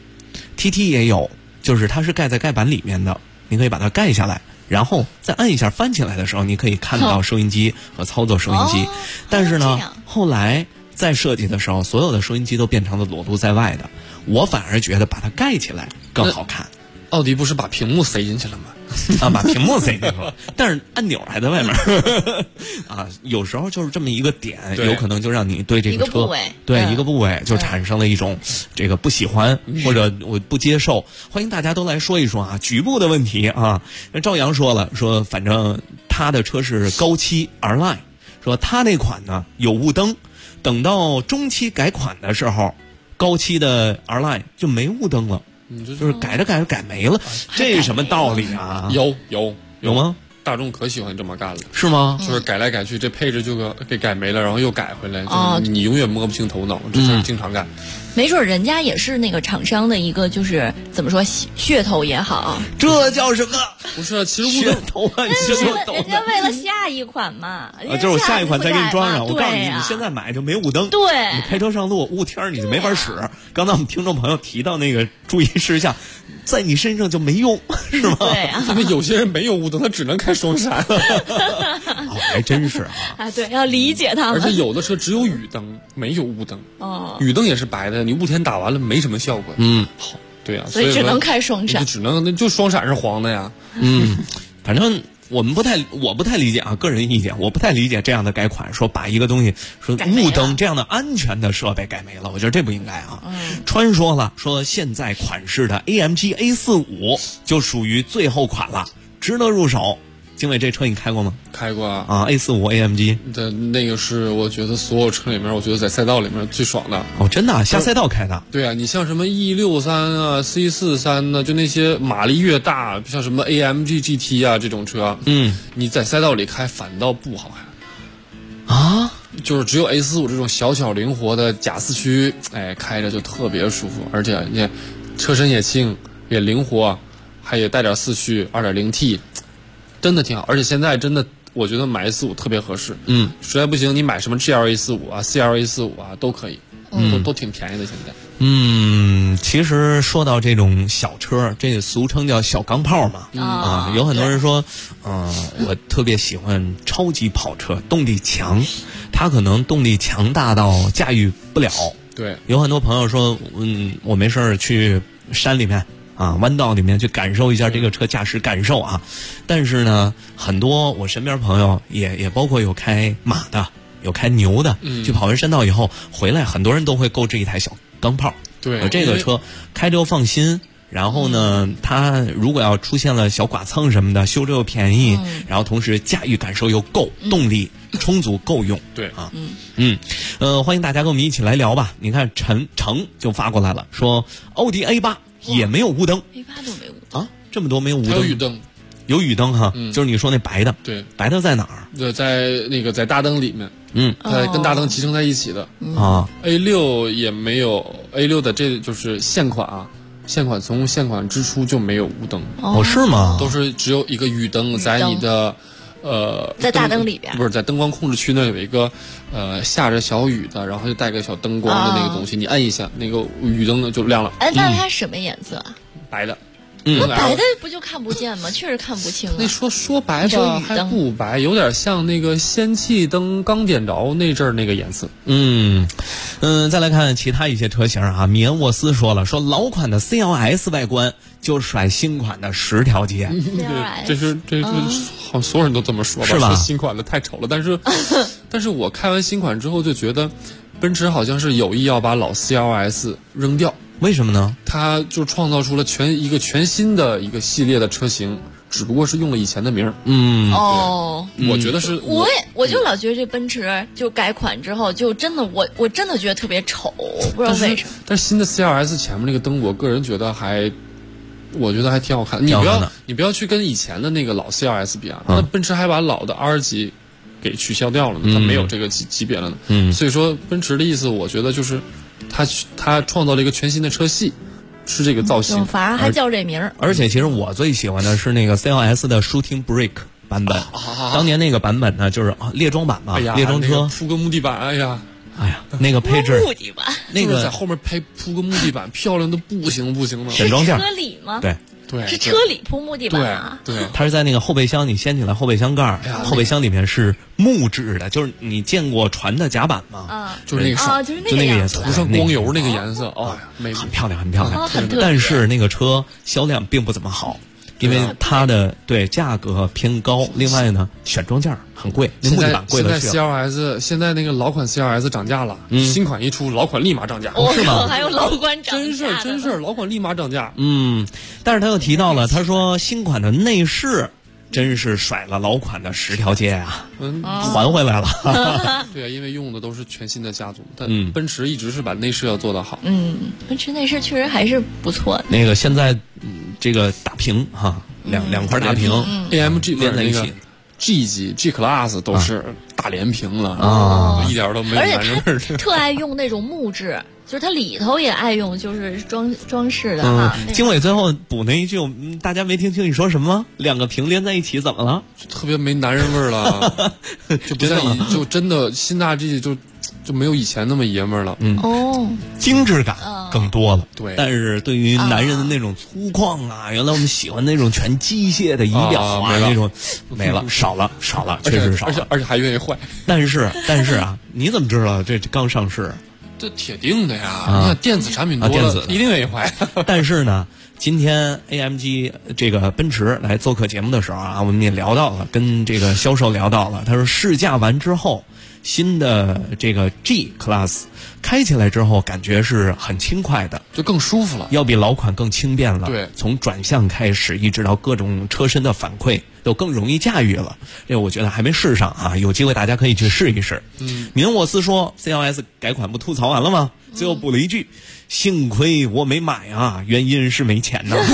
，TT 也有，就是它是盖在盖板里面的，你可以把它盖下来，然后再按一下翻起来的时候，你可以看到收音机和操作收音机。但是呢，后来在设计的时候，所有的收音机都变成了裸露在外的，我反而觉得把它盖起来更好看。 奥迪不是把屏幕塞进去了吗？ 把屏幕塞进去了，但是按钮还在外面。有时候就是这么一个点，有可能就让你对这个车一个部位就产生了一种这个不喜欢或者我不接受。欢迎大家都来说一说啊，局部的问题啊。赵阳说了，说反正他的车是高七 R-Line， 说他那款呢有雾灯，等到中期改款的时候，高七的 R-Line 就没雾灯了。就是改着改没了，这什么道理啊？ 有吗？大众可喜欢这么干了， 是吗？ 就是改来改去，这配置就给改没了，然后又改回来，就是你永远摸不清头脑，这事儿经常干。 没准人家也是那个厂商的一个，就是怎么说噱头也好， 这叫什么？ 不是，其实噱头啊， 人家为了下一款嘛， 就是我下一款再给你装上。我告诉你， 你现在买就没雾灯， 对， 你开车上路雾天你就没法使。刚才我们听众朋友提到那个注意事项，在你身上就没用，是吗？ 对啊， 因为有些人没有雾灯，他只能开双闪。 还真是啊，对，要理解他们。 而且有的车只有雨灯，没有雾灯。雨灯也是白的，你雾天打完了没什么效果。好，对啊， 所以只能开双闪， 就双闪是黄的呀。 反正我不太理解啊，个人意见，我不太理解这样的改款，说把一个东西说雾灯这样的安全的设备改没了，我觉得这不应该啊。川说了，说现在款式的 AMG A45就属于最后款了，值得入手。经纬，这车你开过吗？ 开过啊 ，A45 AMG 的那个是我觉得所有车里面，我觉得在赛道里面最爽的。 真的啊，下赛道开的？ 对啊，你像什么 E63啊、C43呢，就那些马力越大，像什么 AMG GT 啊这种车，你在赛道里开反倒不好开啊。 就是只有 A45这种小灵活的假四驱，开着就特别舒服，而且你车身也轻也灵活，还也带点四驱 2.0T。真的挺好，而且现在真的，我觉得买 A45 特别合适。实在不行，你买什么 GLA45 啊、CLA45 啊都可以，都挺便宜的现在。 其实说到这种小车，这个俗称叫小钢炮嘛。有很多人说，我特别喜欢超级跑车，动力强，它可能动力强大到驾驭不了。 对， 有很多朋友说，我没事儿去山里面。弯道里面去感受一下这个车驾驶感受啊，但是呢，很多我身边朋友也包括有开马的，有开牛的，去跑完山道以后回来，很多人都会购置一台小钢炮。 对， 这个车开着又放心，然后呢，它如果要出现了小剐蹭什么的，修着又便宜，然后同时驾驭感受又够，动力充足够用。 对啊，欢迎大家跟我们一起来聊吧。你看陈诚就发过来了，说奥迪 A8。也没有雾灯 ，A8 都没雾灯啊，这么多没有雾灯， 有雨灯， 有雨灯哈，就是你说那白的， 对， 白的在哪儿？ 对，在大灯里面，跟大灯集成在一起的啊。 A6 也没有 ，A6 的这就是现款啊，从现款之初就没有雾灯， 是吗？ 都是只有一个雨灯在你的。 在大灯里边， 不是在灯光控制区那有一个下着小雨的，然后就带个小灯光的那个东西，你按一下，那个雨灯就亮了。 那它什么颜色啊？ 白的。 那白的不就看不见吗？确实看不清。 那说白吧还不白，有点像那个氙气灯刚点着那阵儿那个颜色。 再来看其他一些车型啊，米恩沃斯说了，说老款的 CLS 外观就甩新款的10条街。 这是好像所有人都这么说吧？ 是吧？ 说新款的太丑了，但是我开完新款之后就觉得，奔驰好像是有意要把老 CLS 扔掉。 为什么呢？ 它就创造出了一个全新的一个系列的车型，只不过是用了以前的名儿。我觉得是。 我就老觉得这奔驰就改款之后，就真的我真的觉得特别丑，不知道为什么。 但是新的 CLS 前面那个灯，我个人觉得我觉得还挺好看的。你不要去跟以前的那个老 CLS 比啊，那奔驰还把老的 R 级给取消掉了呢，它没有这个级别了呢。所以说奔驰的意思，我觉得就是它创造了一个全新的车系，是这个造型， 反而还叫这名儿。 而且其实我最喜欢的是那个 CLS 的 Shooting Brake 版本。当年那个版本呢，就是列装版嘛，列装车铺个木地板，哎呀， 那个配置， 木地板， 那个在后面铺个木地板，漂亮的不行的。 选装件车里吗？ 对， 是车里铺木地板啊。 对， 它是在那个后备箱，你掀起来后备箱盖，后备箱里面是木质的，就是你见过船的甲板吗？ 就是那个就是那个颜色， 涂上光油那个颜色， 很漂亮，很漂亮。但是那个车销量并不怎么好。因为它的价格偏高，另外呢，选装件很贵，那木地板贵了去了。 现在那个老款 CLS 涨价了，新款一出，老款立马涨价。 是吗？ 还有老款涨价， 真是老款立马涨价。 但是他又提到了，他说新款的内饰真是甩了老款的10条街啊，还回来了。 对啊，因为用的都是全新的家族，但奔驰一直是把内饰要做得好。 奔驰内饰确实还是不错的。 那个现在这个大屏哈，两块大屏 ，AMG 连在一起。 G 级 G Class 都是大连屏了一点都没有男人味儿。 特爱用那种木质，就是它里头也爱用，就是装饰的哈。 经纬最后补那一句，大家没听清你说什么？两个屏连在一起怎么了？ 特别没男人味儿了，就不像就真的新大 G 就没有以前那么爷们儿了。 精致感更多了。 对， 但是对于男人的那种粗犷啊，原来我们喜欢那种全机械的仪表啊，那种没了，少了，确实少了， 而且还愿意坏。 但是啊，你怎么知道这刚上市？ 这铁定的呀！你看电子产品多了，一定愿意坏。 但是呢，今天 AMG 这个奔驰来做客节目的时候啊，我们也聊到了，跟这个销售聊到了，他说试驾完之后。新的这个 G Class 开起来之后，感觉是很轻快的， 就更舒服了， 要比老款更轻便了。 对， 从转向开始，一直到各种车身的反馈，都更容易驾驭了。这我觉得还没试上啊，有机会大家可以去试一试。明沃斯说 CLS 改款不吐槽完了吗？最后补了一句：幸亏我没买啊，原因是没钱呢。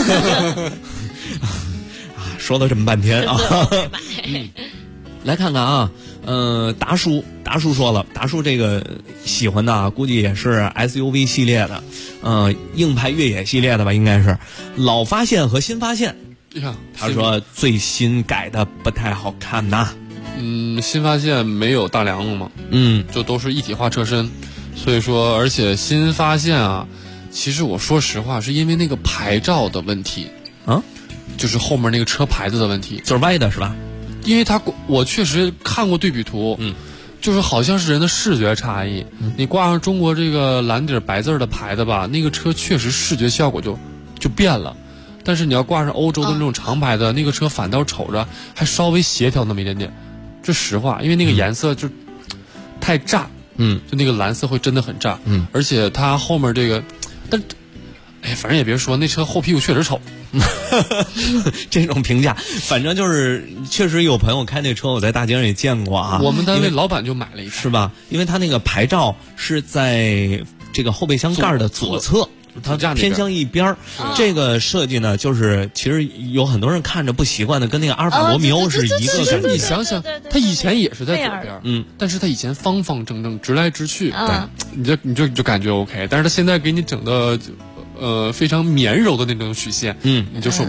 说了这么半天啊。来看看啊，达叔说了，达叔这个喜欢的估计也是 SUV 系列的，硬派越野系列的吧，应该是老发现和新发现。他说最新改的不太好看呐。 新发现没有大梁了嘛，就都是一体化车身，所以说，而且新发现啊，其实我说实话，是因为那个牌照的问题啊，就是后面那个车牌子的问题， 就是歪的是吧？ 因为我确实看过对比图，就是好像是人的视觉差异。你挂上中国这个蓝底白字的牌子吧，那个车确实视觉效果就变了。但是你要挂上欧洲的那种长牌的，那个车反倒瞅着还稍微协调那么一点点。这实话，因为那个颜色就太炸，就那个蓝色会真的很炸，而且它后面这个，反正也别说，那车后屁股确实丑。 这种评价，反正就是确实有朋友开那车，我在大街上也见过啊。 我们单位老板就买了一台， 是吧？因为他那个牌照是在这个后备箱盖的左侧，它偏向一边儿。这个设计呢，就是其实有很多人看着不习惯的，跟那个阿尔法罗密欧是一个感觉。 你想想，他以前也是在左边，但是他以前方方正正、直来直去，对，你就感觉 OK。但是他现在给你整的非常绵柔的那种曲线，你就受不了。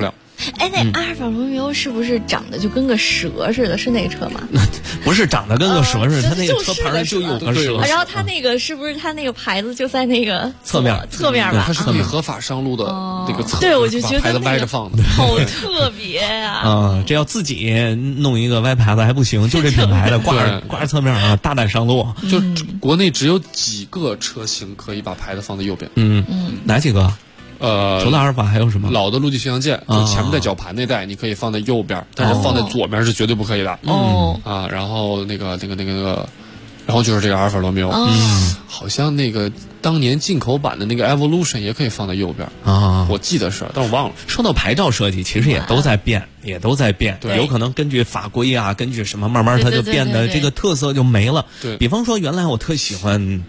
哎，那阿尔法罗密欧是不是长得就跟个蛇似的？是那车吗？ 不是长得跟个蛇似的，它那个车牌上就有个蛇。 然后它那个是不是它那个牌子就在那个侧面吧？ 它是可以合法上路的那个侧。 对，我就觉得牌子歪着放的， 好特别呀！ 这要自己弄一个歪牌子还不行，就这品牌的挂着侧面啊，大胆上路。 就国内只有几个车型可以把牌子放在右边。 哪几个？除了阿尔法还有什么？ 老的陆地巡洋舰，就前面带绞盘那代，你可以放在右边，但是放在左边是绝对不可以的。然后那个，然后就是这个阿尔法罗密欧，好像那个当年进口版的那个 Evolution 也可以放在右边啊，我记得是，但我忘了。 说到牌照设计，其实也都在变， 对， 有可能根据法规啊，根据什么，慢慢它就变得这个特色就没了。 对， 比方说原来我特喜欢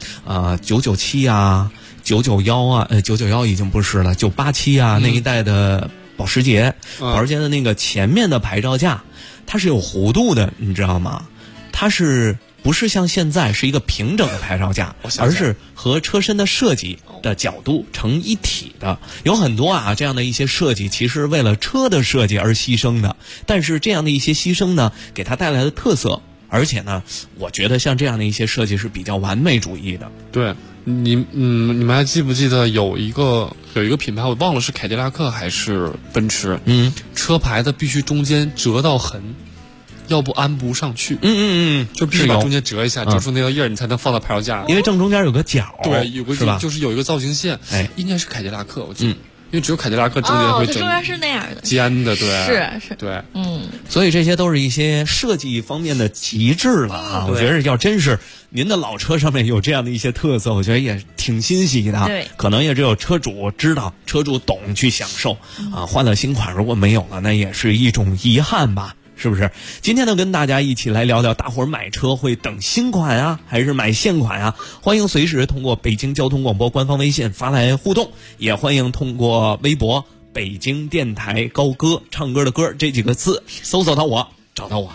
997啊。991啊，991已经不是了，987啊，那一代的保时捷的那个前面的牌照架，它是有弧度的，你知道吗？它是不是像现在是一个平整的牌照架，而是和车身的设计的角度成一体的？有很多这样的一些设计，其实为了车的设计而牺牲的，但是这样的一些牺牲呢，给它带来的特色，而且呢，我觉得像这样的一些设计是比较完美主义的。 对。你们还记不记得有一个品牌，我忘了是凯迪拉克还是奔驰，车牌子必须中间折到痕，要不安不上去。就必须把中间折一下，折出那条印儿，你才能放到牌照架。 因为正中间有个角， 对，有个是吧？ 就是有一个造型线，应该是凯迪拉克，我记得。因为只有凯迪拉克中间会中间是那样的， 尖的，对， 是， 对， 所以这些都是一些设计方面的极致了啊！我觉得要真是您的老车上面有这样的一些特色，我觉得也挺欣喜的。 对， 可能也只有车主知道，车主懂去享受啊。换了新款如果没有了，那也是一种遗憾吧。是不是？今天呢，跟大家一起来聊聊，大伙儿买车会等新款啊，还是买现款啊？欢迎随时通过北京交通广播官方微信发来互动，也欢迎通过微博北京电台高歌唱歌的歌这几个字搜索到我，找到我。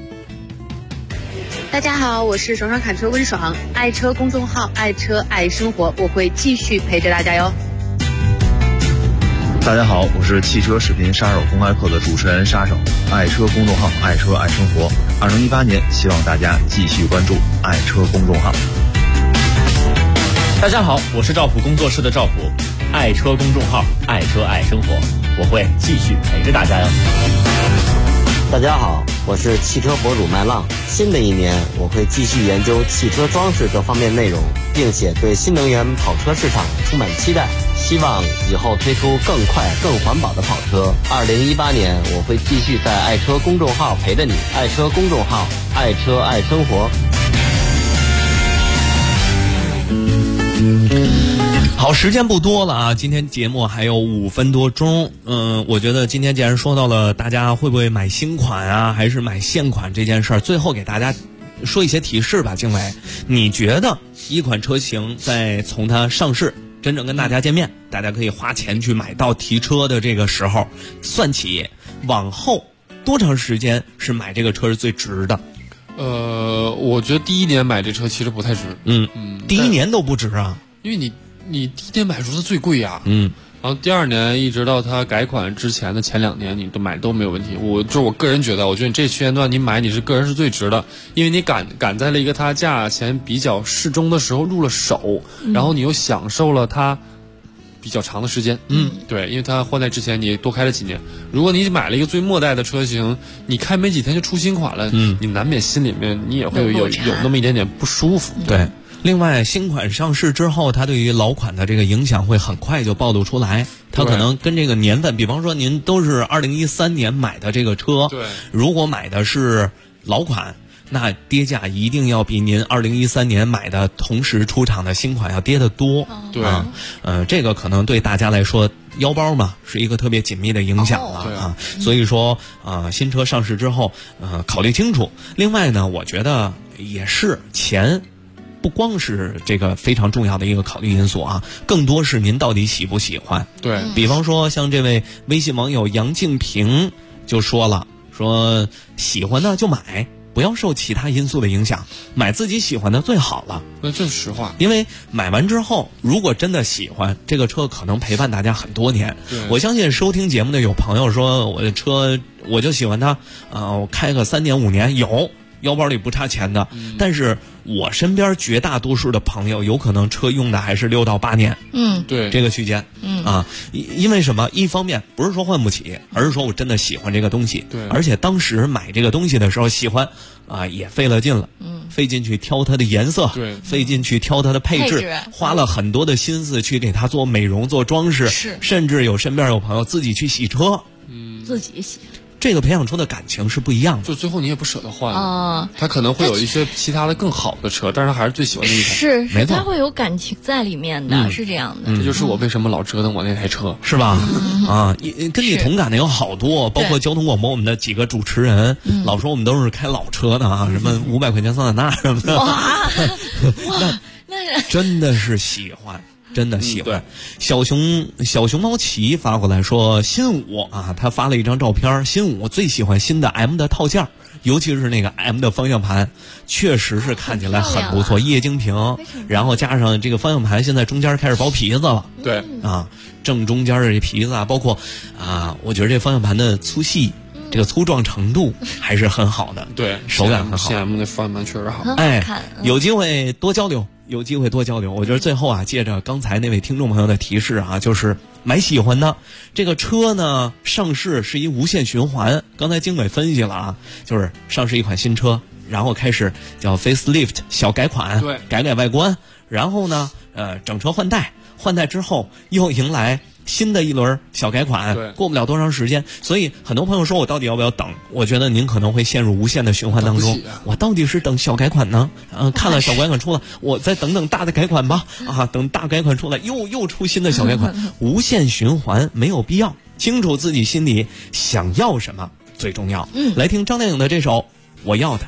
大家好，我是爽爽侃车温爽，爱车公众号爱车爱生活，我会继续陪着大家哟。 大家好，我是汽车视频杀手公开课的主持人杀手，爱车公众号爱车爱生活。2018年，希望大家继续关注爱车公众号。 大家好，我是赵普工作室的赵普，爱车公众号爱车爱生活，我会继续陪着大家哟。 大家好，我是汽车博主麦浪。新的一年，我会继续研究汽车装饰各方面内容，并且对新能源跑车市场充满期待。希望以后推出更快、更环保的跑车。2018年，我会继续在爱车公众号陪着你。爱车公众号，爱车爱生活。 好，时间不多了啊，今天节目还有5分多钟。我觉得今天既然说到了大家会不会买新款啊，还是买现款这件事儿，最后给大家说一些提示吧。经纬，你觉得一款车型在从它上市真正跟大家见面，大家可以花钱去买到提车的这个时候算起，往后多长时间是买这个车是最值的？ 我觉得第一年买这车其实不太值。 第一年都不值啊， 因为你第一年买的时候它最贵呀。然后第二年一直到它改款之前的前2年，你都买都没有问题。我个人觉得，我觉得你这区间段你买你是个人是最值的，因为你赶在了一个它价钱比较适中的时候入了手，然后你又享受了它比较长的时间。对，因为它换代之前你多开了几年。如果你买了一个最末代的车型，你开没几天就出新款了，你难免心里面你也会有那么一点点不舒服。 对。另外，新款上市之后，它对于老款的这个影响会很快就暴露出来。它可能跟这个年份，比方说您都是2013年买的这个车， 对， 如果买的是老款，那跌价一定要比您2013年买的同时出厂的新款要跌得多。 对， 这个可能对大家来说，腰包嘛是一个特别紧密的影响了所以说新车上市之后，考虑清楚。另外呢，我觉得也是钱。不光是这个非常重要的一个考虑因素啊，更多是您到底喜不喜欢。 对， 比方说像这位微信网友杨静平就说了，说喜欢呢就买， 不要受其他因素的影响，买自己喜欢的最好了。 那这是实话。 因为买完之后，如果真的喜欢这个车，可能陪伴大家很多年。我相信收听节目的有朋友说，我的车我就喜欢它，我开个3年5年有。腰包里不差钱的，但是我身边绝大多数的朋友有可能车用的还是6到8年， 对这个区间，因为什么？一方面不是说换不起，而是说我真的喜欢这个东西， 对， 而且当时买这个东西的时候喜欢，也费了劲了，费劲去挑它的颜色， 对， 费劲去挑它的配置，花了很多的心思去给它做美容、做装饰，甚至身边有朋友自己去洗车， 自己洗。 这个培养出的感情是不一样的， 就最后你也不舍得换他可能会有一些其他的更好的车，但是他还是最喜欢那一台， 是他会有感情在里面的，是这样的。 这就是我为什么老折腾我那台车， 是吧？跟你同感的有好多，包括交通广播我们的几个主持人，老说我们都是开老车的什么500块钱桑塔纳什么的， 哇， 那真的是喜欢。真的喜欢。小熊猫奇发过来说，新5他发了一张照片，新5最喜欢新的 M 的套件，尤其是那个 M 的方向盘，确实是看起来很不错，液晶屏，然后加上这个方向盘现在中间开始包皮子了， 对正中间的这皮子包括我觉得这方向盘的粗细，这个粗壮程度还是很好的， 对， 手感很好。 CM 的方向盘确实好， 有机会多交流。我觉得最后借着刚才那位听众朋友的提示就是买喜欢的这个车呢，上市是一无限循环。刚才经纬分析了就是上市一款新车，然后开始叫 facelift 小改款， 对， 改外观，然后呢整车换代之后又迎来新的一轮小改款，过不了多长时间，所以很多朋友说我到底要不要等？我觉得您可能会陷入无限的循环当中。我到底是等小改款呢？看了小改款出了，我再等大的改款吧。等大改款出来，又出新的小改款，无限循环没有必要。清楚自己心里想要什么最重要。来听张靓颖的这首《我要的》。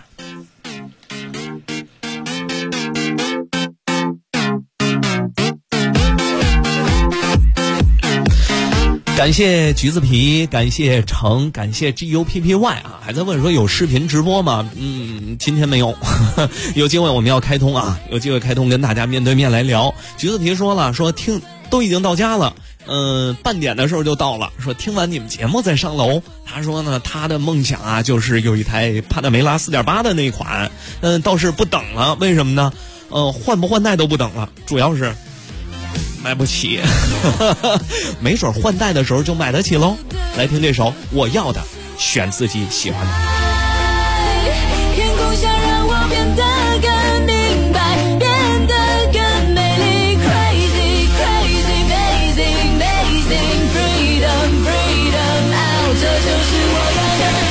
感谢橘子皮，感谢程，感谢 GUPPY 还在问说有视频直播吗？今天没有，有机会我们要开通有机会开通跟大家面对面来聊。橘子皮说了，说听都已经到家了，半点的时候就到了，说听完你们节目再上楼。他说呢，他的梦想就是有一台帕拉梅拉 4.8 的那款，倒是不等了，为什么呢？换不换代都不等了，主要是买不起，没准换代的时候就买得起喽。来听这首《我要的》，选自己喜欢的。 天空下让我变得更明白，变得更美丽 ，crazy crazy amazing amazing freedom freedom out， 这就是我要的。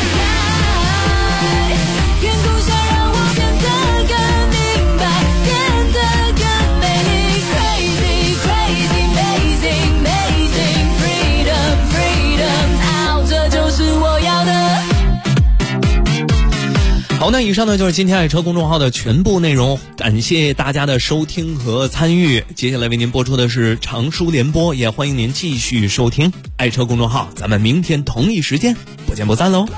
天空下让我变得更明白，变得更美丽 crazy crazy amazing amazing freedom freedom out， 这就是我要的。 好，那以上呢就是今天爱车公众号的全部内容，感谢大家的收听和参与。接下来为您播出的是长书联播，也欢迎您继续收听爱车公众号，咱们明天同一时间不见不散喽。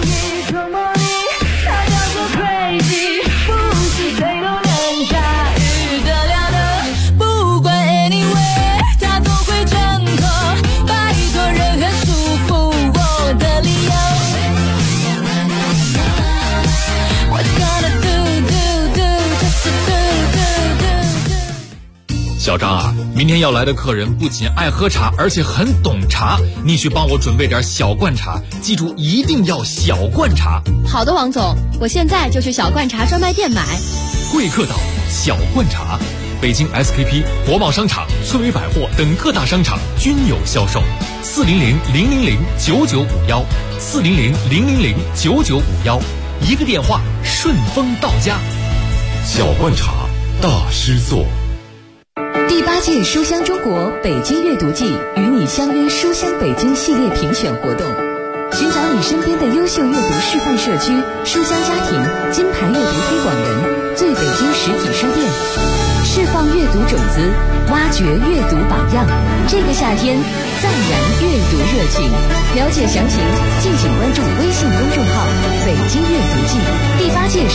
小张明天要来的客人不仅爱喝茶，而且很懂茶，你去帮我准备点小罐茶，记住一定要小罐茶。 好的，王总，我现在就去小罐茶专卖店买。 贵客岛小罐茶，北京 SKP、国贸商场、村委百货等各大商场均有销售。400-000-9951，400-000-9951，一个电话顺丰到家。 小罐茶，大师作。 第8届书香中国北京阅读季与你相约书香北京系列评选活动，寻找你身边的优秀阅读示范社区、书香家庭、金牌阅读推广人、最北京实体书店，释放阅读种子，挖掘阅读榜样。这个夏天再燃阅读热情，了解详情敬请关注微信公众号北京阅读季。第8届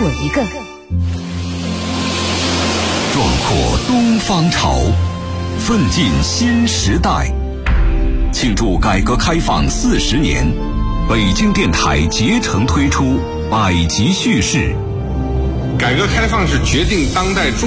我一个。 壮阔东方潮，奋进新时代。庆祝改革开放40年，北京电台竭诚推出百集叙事。 改革开放是决定当代中